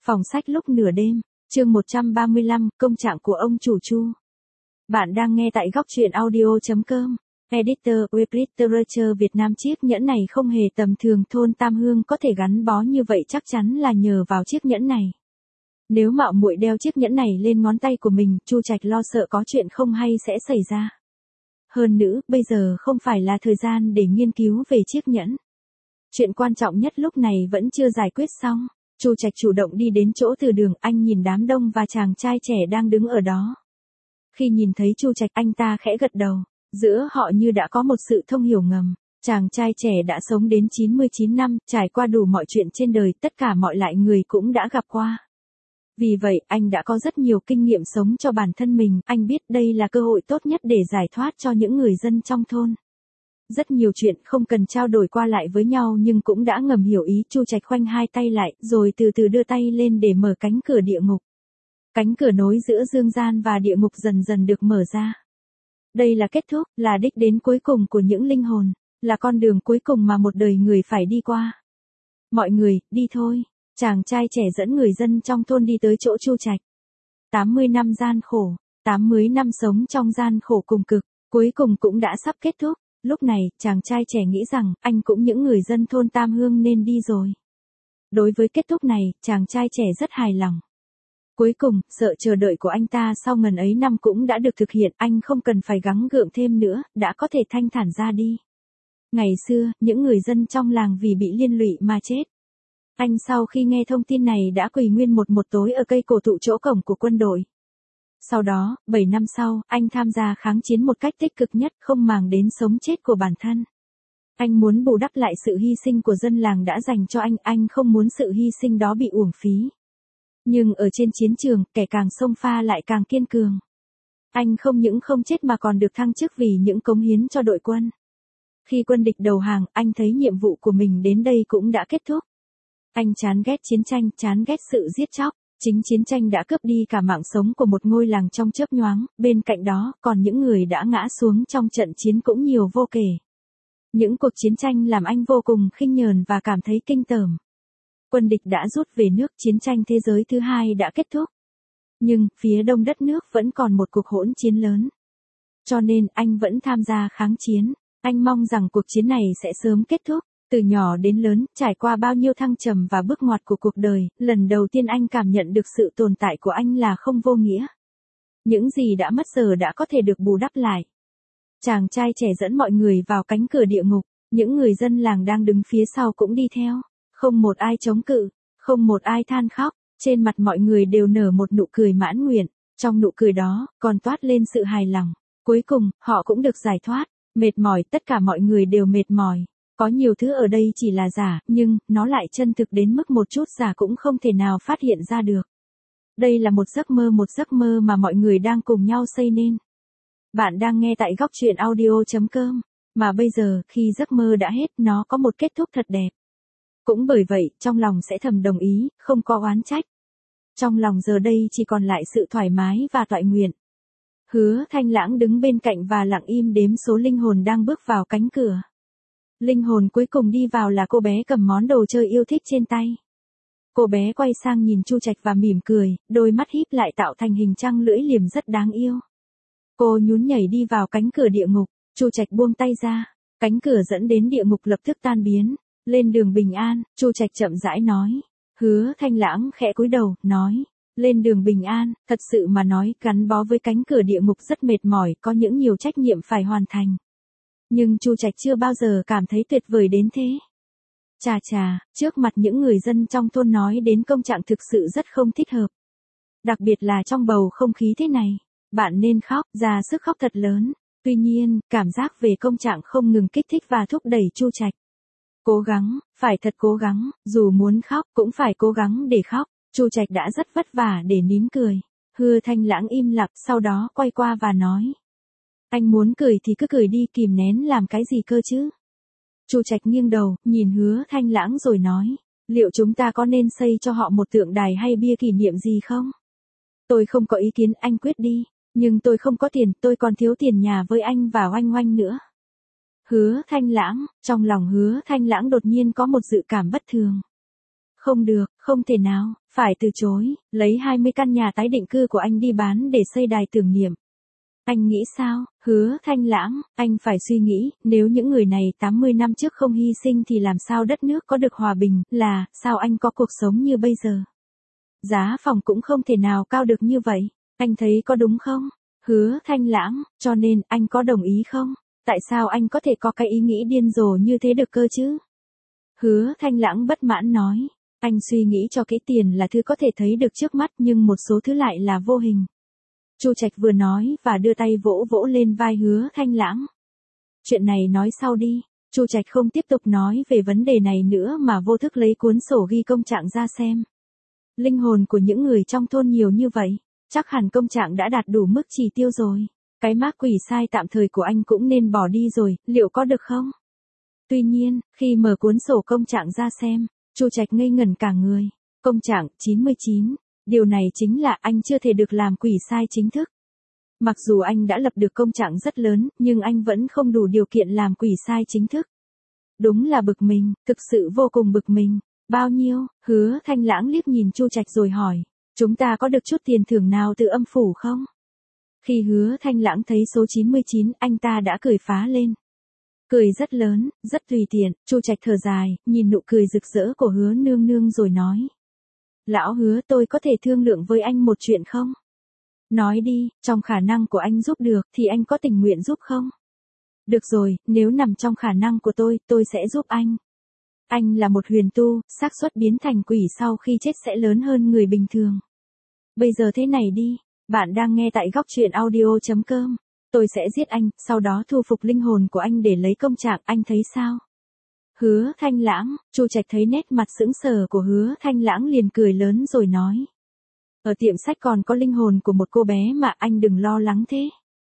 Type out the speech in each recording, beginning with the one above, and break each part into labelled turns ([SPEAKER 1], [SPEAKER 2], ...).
[SPEAKER 1] Phòng sách lúc nửa đêm, chương 135, công trạng của ông chủ Chu. Bạn đang nghe tại góc truyện audio.com. Editor, Web Literature Việt Nam. Chiếc nhẫn này không hề tầm thường, thôn Tam Hương có thể gắn bó như vậy chắc chắn là nhờ vào chiếc nhẫn này. Nếu mạo muội đeo chiếc nhẫn này lên ngón tay của mình, Chu Trạch lo sợ có chuyện không hay sẽ xảy ra. Hơn nữa, bây giờ không phải là thời gian để nghiên cứu về chiếc nhẫn. Chuyện quan trọng nhất lúc này vẫn chưa giải quyết xong. Chu Trạch chủ động đi đến chỗ từ đường, anh nhìn đám đông và chàng trai trẻ đang đứng ở đó. Khi nhìn thấy Chu Trạch, anh ta khẽ gật đầu, giữa họ như đã có một sự thông hiểu ngầm. Chàng trai trẻ đã sống đến 99 năm, trải qua đủ mọi chuyện trên đời, tất cả mọi loại người cũng đã gặp qua. Vì vậy, anh đã có rất nhiều kinh nghiệm sống cho bản thân mình, anh biết đây là cơ hội tốt nhất để giải thoát cho những người dân trong thôn. Rất nhiều chuyện không cần trao đổi qua lại với nhau nhưng cũng đã ngầm hiểu ý. Chu Trạch khoanh hai tay lại, rồi từ từ đưa tay lên để mở cánh cửa địa ngục. Cánh cửa nối giữa dương gian và địa ngục dần dần được mở ra. Đây là kết thúc, là đích đến cuối cùng của những linh hồn, là con đường cuối cùng mà một đời người phải đi qua. Mọi người, đi thôi. Chàng trai trẻ dẫn người dân trong thôn đi tới chỗ Chu Trạch. 80 năm gian khổ, 80 năm sống trong gian khổ cùng cực, cuối cùng cũng đã sắp kết thúc. Lúc này, chàng trai trẻ nghĩ rằng, anh cũng những người dân thôn Tam Hương nên đi rồi. Đối với kết thúc này, chàng trai trẻ rất hài lòng. Cuối cùng, sự chờ đợi của anh ta sau ngần ấy năm cũng đã được thực hiện, anh không cần phải gắng gượng thêm nữa, đã có thể thanh thản ra đi. Ngày xưa, những người dân trong làng vì bị liên lụy mà chết. Anh sau khi nghe thông tin này đã quỳ nguyên một tối ở cây cổ thụ chỗ cổng của quân đội. Sau đó, 7 năm sau, anh tham gia kháng chiến một cách tích cực nhất, không màng đến sống chết của bản thân. Anh muốn bù đắp lại sự hy sinh của dân làng đã dành cho anh không muốn sự hy sinh đó bị uổng phí. Nhưng ở trên chiến trường, kẻ càng xông pha lại càng kiên cường. Anh không những không chết mà còn được thăng chức vì những cống hiến cho đội quân. Khi quân địch đầu hàng, anh thấy nhiệm vụ của mình đến đây cũng đã kết thúc. Anh chán ghét chiến tranh, chán ghét sự giết chóc. Chính chiến tranh đã cướp đi cả mạng sống của một ngôi làng trong chớp nhoáng, bên cạnh đó, còn những người đã ngã xuống trong trận chiến cũng nhiều vô kể. Những cuộc chiến tranh làm anh vô cùng khinh nhờn và cảm thấy kinh tởm. Quân địch đã rút về nước, chiến tranh thế giới thứ hai đã kết thúc. Nhưng, phía đông đất nước vẫn còn một cuộc hỗn chiến lớn. Cho nên, anh vẫn tham gia kháng chiến. Anh mong rằng cuộc chiến này sẽ sớm kết thúc. Từ nhỏ đến lớn, trải qua bao nhiêu thăng trầm và bước ngoặt của cuộc đời, lần đầu tiên anh cảm nhận được sự tồn tại của anh là không vô nghĩa. Những gì đã mất giờ đã có thể được bù đắp lại. Chàng trai trẻ dẫn mọi người vào cánh cửa địa ngục, những người dân làng đang đứng phía sau cũng đi theo. Không một ai chống cự, không một ai than khóc, trên mặt mọi người đều nở một nụ cười mãn nguyện, trong nụ cười đó, còn toát lên sự hài lòng. Cuối cùng, họ cũng được giải thoát, mệt mỏi, tất cả mọi người đều mệt mỏi. Có nhiều thứ ở đây chỉ là giả, nhưng, nó lại chân thực đến mức một chút giả cũng không thể nào phát hiện ra được. Đây là một giấc mơ mà mọi người đang cùng nhau xây nên. Bạn đang nghe tại góc truyện audio.com, mà bây giờ, khi giấc mơ đã hết, nó có một kết thúc thật đẹp. Cũng bởi vậy, trong lòng sẽ thầm đồng ý, không có oán trách. Trong lòng giờ đây chỉ còn lại sự thoải mái và toại nguyện. Hứa Thanh Lãng đứng bên cạnh và lặng im đếm số linh hồn đang bước vào cánh cửa. Linh hồn cuối cùng đi vào là cô bé cầm món đồ chơi yêu thích trên tay. Cô bé quay sang nhìn Chu Trạch và mỉm cười, đôi mắt híp lại tạo thành hình trăng lưỡi liềm rất đáng yêu. Cô nhún nhảy đi vào cánh cửa địa ngục, Chu Trạch buông tay ra, cánh cửa dẫn đến địa ngục lập tức tan biến. Lên đường bình an, Chu Trạch chậm rãi nói. Hứa Thanh Lãng khẽ cúi đầu, nói. Lên đường bình an, thật sự mà nói, gắn bó với cánh cửa địa ngục rất mệt mỏi, có những nhiều trách nhiệm phải hoàn thành. Nhưng Chu Trạch chưa bao giờ cảm thấy tuyệt vời đến thế. Chà, trước mặt những người dân trong thôn nói đến công trạng thực sự rất không thích hợp. Đặc biệt là trong bầu không khí thế này, bạn nên khóc, ra sức khóc thật lớn. Tuy nhiên, cảm giác về công trạng không ngừng kích thích và thúc đẩy Chu Trạch. Cố gắng, phải thật cố gắng, dù muốn khóc cũng phải cố gắng để khóc. Chu Trạch đã rất vất vả để nín cười. Hứa Thanh Lãng im lặng, sau đó quay qua và nói. Anh muốn cười thì cứ cười đi, kìm nén làm cái gì cơ chứ? Chu Trạch nghiêng đầu, nhìn Hứa Thanh Lãng rồi nói. Liệu chúng ta có nên xây cho họ một tượng đài hay bia kỷ niệm gì không? Tôi không có ý kiến, anh quyết đi. Nhưng tôi không có tiền, tôi còn thiếu tiền nhà với anh và Oanh Oanh nữa. Hứa Thanh Lãng, trong lòng Hứa Thanh Lãng đột nhiên có một dự cảm bất thường. Không được, không thể nào, phải từ chối, lấy 20 căn nhà tái định cư của anh đi bán để xây đài tưởng niệm. Anh nghĩ sao, Hứa Thanh Lãng, anh phải suy nghĩ, nếu những người này 80 năm trước không hy sinh thì làm sao đất nước có được hòa bình, là, sao anh có cuộc sống như bây giờ. Giá phòng cũng không thể nào cao được như vậy, anh thấy có đúng không? Hứa Thanh Lãng, cho nên, anh có đồng ý không? Tại sao anh có thể có cái ý nghĩ điên rồ như thế được cơ chứ? Hứa Thanh Lãng bất mãn nói, anh suy nghĩ cho kỹ, tiền là thứ có thể thấy được trước mắt nhưng một số thứ lại là vô hình. Chu Trạch vừa nói và đưa tay vỗ vỗ lên vai Hứa Thanh Lãng. Chuyện này nói sau đi. Chu Trạch không tiếp tục nói về vấn đề này nữa mà vô thức lấy cuốn sổ ghi công trạng ra xem. Linh hồn của những người trong thôn nhiều như vậy, chắc hẳn công trạng đã đạt đủ mức chỉ tiêu rồi. Cái mác quỷ sai tạm thời của anh cũng nên bỏ đi rồi, liệu có được không? Tuy nhiên, khi mở cuốn sổ công trạng ra xem, Chu Trạch ngây ngẩn cả người. Công trạng 99, điều này chính là anh chưa thể được làm quỷ sai chính thức. Mặc dù anh đã lập được công trạng rất lớn, nhưng anh vẫn không đủ điều kiện làm quỷ sai chính thức. Đúng là bực mình, thực sự vô cùng bực mình. Bao nhiêu? Hứa Thanh Lãng liếc nhìn Chu Trạch rồi hỏi, chúng ta có được chút tiền thưởng nào từ âm phủ không? Khi Hứa Thanh Lãng thấy số 99, anh ta đã cười phá lên. Cười rất lớn, rất tùy tiện, Chu Trạch thở dài, nhìn nụ cười rực rỡ của Hứa nương nương rồi nói. Lão Hứa, tôi có thể thương lượng với anh một chuyện không? Nói đi, trong khả năng của anh giúp được thì anh có tình nguyện giúp không? Được rồi, nếu nằm trong khả năng của tôi sẽ giúp anh. Anh là một huyền tu, xác suất biến thành quỷ sau khi chết sẽ lớn hơn người bình thường. Bây giờ thế này đi, bạn đang nghe tại góc truyện audio.com. Tôi sẽ giết anh, sau đó thu phục linh hồn của anh để lấy công trạng, anh thấy sao? Hứa Thanh Lãng, Chu Trạch thấy nét mặt sững sờ của Hứa Thanh Lãng liền cười lớn rồi nói. Ở tiệm sách còn có linh hồn của một cô bé mà, anh đừng lo lắng thế.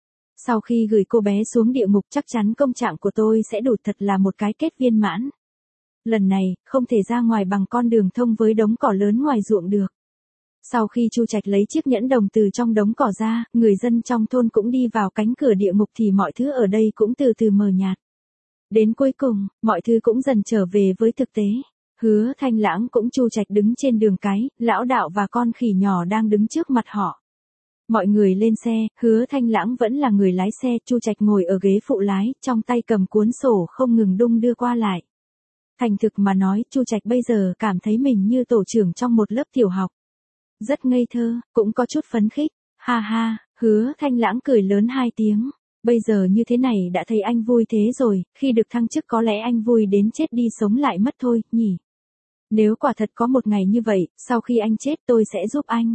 [SPEAKER 1] Sau khi gửi cô bé xuống địa ngục chắc chắn công trạng của tôi sẽ đủ, thật là một cái kết viên mãn. Lần này, không thể ra ngoài bằng con đường thông với đống cỏ lớn ngoài ruộng được. Sau khi Chu Trạch lấy chiếc nhẫn đồng từ trong đống cỏ ra, người dân trong thôn cũng đi vào cánh cửa địa ngục thì mọi thứ ở đây cũng từ từ mờ nhạt. Đến cuối cùng, mọi thứ cũng dần trở về với thực tế. Hứa Thanh Lãng cũng Chu Trạch đứng trên đường cái, lão đạo và con khỉ nhỏ đang đứng trước mặt họ. Mọi người lên xe, Hứa Thanh Lãng vẫn là người lái xe, Chu Trạch ngồi ở ghế phụ lái, trong tay cầm cuốn sổ không ngừng đung đưa qua lại. Thành thực mà nói, Chu Trạch bây giờ cảm thấy mình như tổ trưởng trong một lớp tiểu học. Rất ngây thơ, cũng có chút phấn khích. Ha ha, Hứa Thanh Lãng cười lớn 2 tiếng. Bây giờ như thế này đã thấy anh vui thế rồi, khi được thăng chức có lẽ anh vui đến chết đi sống lại mất thôi, nhỉ? Nếu quả thật có một ngày như vậy, sau khi anh chết tôi sẽ giúp anh.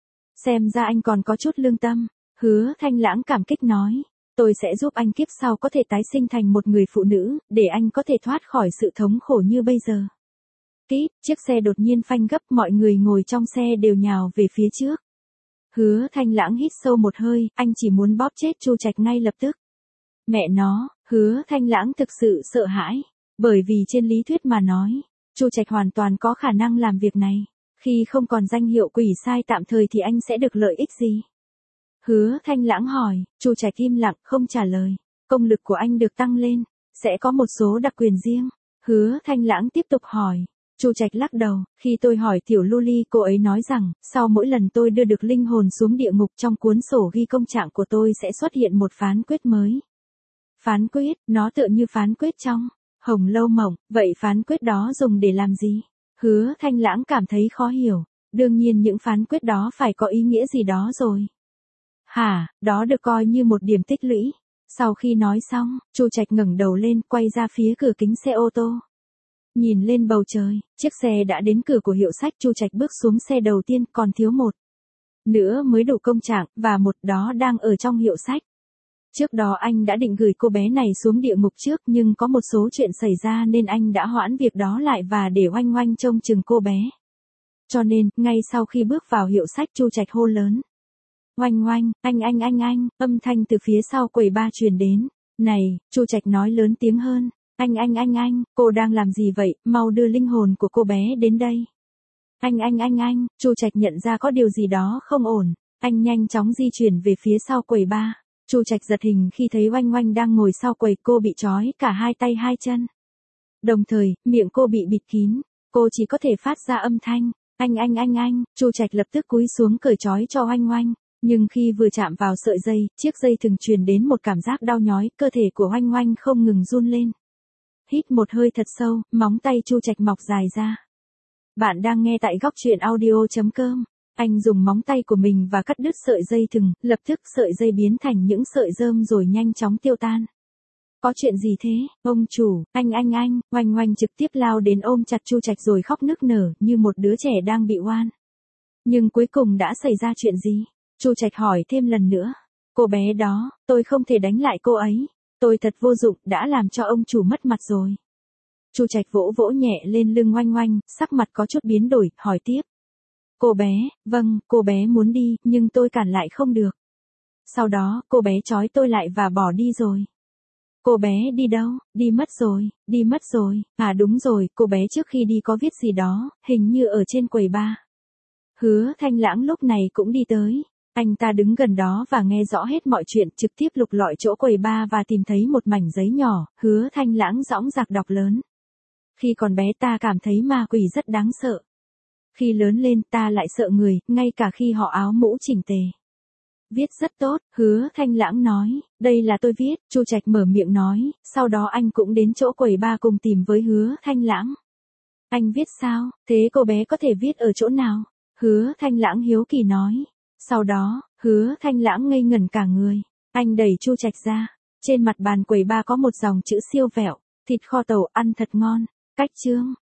[SPEAKER 1] Xem ra anh còn có chút lương tâm. Hứa Thanh Lãng cảm kích nói. Tôi sẽ giúp anh kiếp sau có thể tái sinh thành một người phụ nữ, để anh có thể thoát khỏi sự thống khổ như bây giờ. Kíp, chiếc xe đột nhiên phanh gấp, mọi người ngồi trong xe đều nhào về phía trước. Hứa Thanh Lãng hít sâu một hơi, anh chỉ muốn bóp chết Chu Trạch ngay lập tức. Mẹ nó, Hứa Thanh Lãng thực sự sợ hãi, bởi vì trên lý thuyết mà nói, Chu Trạch hoàn toàn có khả năng làm việc này. Khi không còn danh hiệu quỷ sai tạm thời thì anh sẽ được lợi ích gì? Hứa Thanh Lãng hỏi, Chu Trạch im lặng không trả lời. Công lực của anh được tăng lên, sẽ có một số đặc quyền riêng. Hứa Thanh Lãng tiếp tục hỏi. Chu Trạch lắc đầu, khi tôi hỏi Tiểu Luli cô ấy nói rằng, sau mỗi lần tôi đưa được linh hồn xuống địa ngục trong cuốn sổ ghi công trạng của tôi sẽ xuất hiện một phán quyết mới. Phán quyết, nó tựa như phán quyết trong Hồng Lâu Mộng, vậy phán quyết đó dùng để làm gì? Hứa Thanh Lãng cảm thấy khó hiểu, đương nhiên những phán quyết đó phải có ý nghĩa gì đó rồi. Hả, đó được coi như một điểm tích lũy. Sau khi nói xong, Chu Trạch ngẩng đầu lên, quay ra phía cửa kính xe ô tô. Nhìn lên bầu trời, chiếc xe đã đến cửa của hiệu sách, Chu Trạch bước xuống xe đầu tiên, còn thiếu một nữa mới đủ công trạng, và một đó đang ở trong hiệu sách. Trước đó anh đã định gửi cô bé này xuống địa ngục trước nhưng có một số chuyện xảy ra nên anh đã hoãn việc đó lại và để Oanh Oanh trông chừng cô bé. Cho nên, ngay sau khi bước vào hiệu sách Chu Trạch hô lớn. Oanh Oanh, anh, âm thanh từ phía sau quầy bar truyền đến. Này, Chu Trạch nói lớn tiếng hơn. Anh, cô đang làm gì vậy, mau đưa linh hồn của cô bé đến đây. Anh, Chu Trạch nhận ra có điều gì đó không ổn. Anh nhanh chóng di chuyển về phía sau quầy bar. Chu Trạch giật hình khi thấy Oanh Oanh đang ngồi sau quầy, cô bị trói cả hai tay hai chân. Đồng thời, miệng cô bị bịt kín. Cô chỉ có thể phát ra âm thanh, anh. Chu Trạch lập tức cúi xuống cởi trói cho Oanh Oanh. Nhưng khi vừa chạm vào sợi dây, chiếc dây thừng truyền đến một cảm giác đau nhói, cơ thể của Oanh Oanh không ngừng run lên. Hít một hơi thật sâu, móng tay Chu Trạch mọc dài ra. Bạn đang nghe tại góc truyện audio.com. Anh dùng móng tay của mình và cắt đứt sợi dây thừng, lập tức sợi dây biến thành những sợi rơm rồi nhanh chóng tiêu tan. Có chuyện gì thế, ông chủ, anh, Oanh Oanh trực tiếp lao đến ôm chặt Chu Trạch rồi khóc nức nở như một đứa trẻ đang bị oan. Nhưng cuối cùng đã xảy ra chuyện gì? Chu Trạch hỏi thêm lần nữa. Cô bé đó, tôi không thể đánh lại cô ấy. Tôi thật vô dụng, đã làm cho ông chủ mất mặt rồi. Chu Trạch vỗ vỗ nhẹ lên lưng Oanh Oanh, sắc mặt có chút biến đổi, hỏi tiếp. Cô bé, vâng, cô bé muốn đi, nhưng tôi cản lại không được. Sau đó, cô bé trói tôi lại và bỏ đi rồi. Cô bé đi đâu? Đi mất rồi. À đúng rồi, cô bé trước khi đi có viết gì đó, hình như ở trên quầy bar. Hứa Thanh Lãng lúc này cũng đi tới. Anh ta đứng gần đó và nghe rõ hết mọi chuyện, trực tiếp lục lọi chỗ quầy bar và tìm thấy một mảnh giấy nhỏ, Hứa Thanh Lãng dõng dạc đọc lớn. Khi còn bé ta cảm thấy ma quỷ rất đáng sợ. Khi lớn lên ta lại sợ người, ngay cả khi họ áo mũ chỉnh tề. Viết rất tốt, Hứa Thanh Lãng nói, đây là tôi viết, Chu Trạch mở miệng nói, sau đó anh cũng đến chỗ quầy bar cùng tìm với Hứa Thanh Lãng. Anh viết sao, thế cô bé có thể viết ở chỗ nào? Hứa Thanh Lãng hiếu kỳ nói. Sau đó, Hứa Thanh Lãng ngây ngẩn cả người. Anh đẩy Chu Trạch ra. Trên mặt bàn quầy bar có một dòng chữ siêu vẹo, thịt kho tàu ăn thật ngon. Cách chương.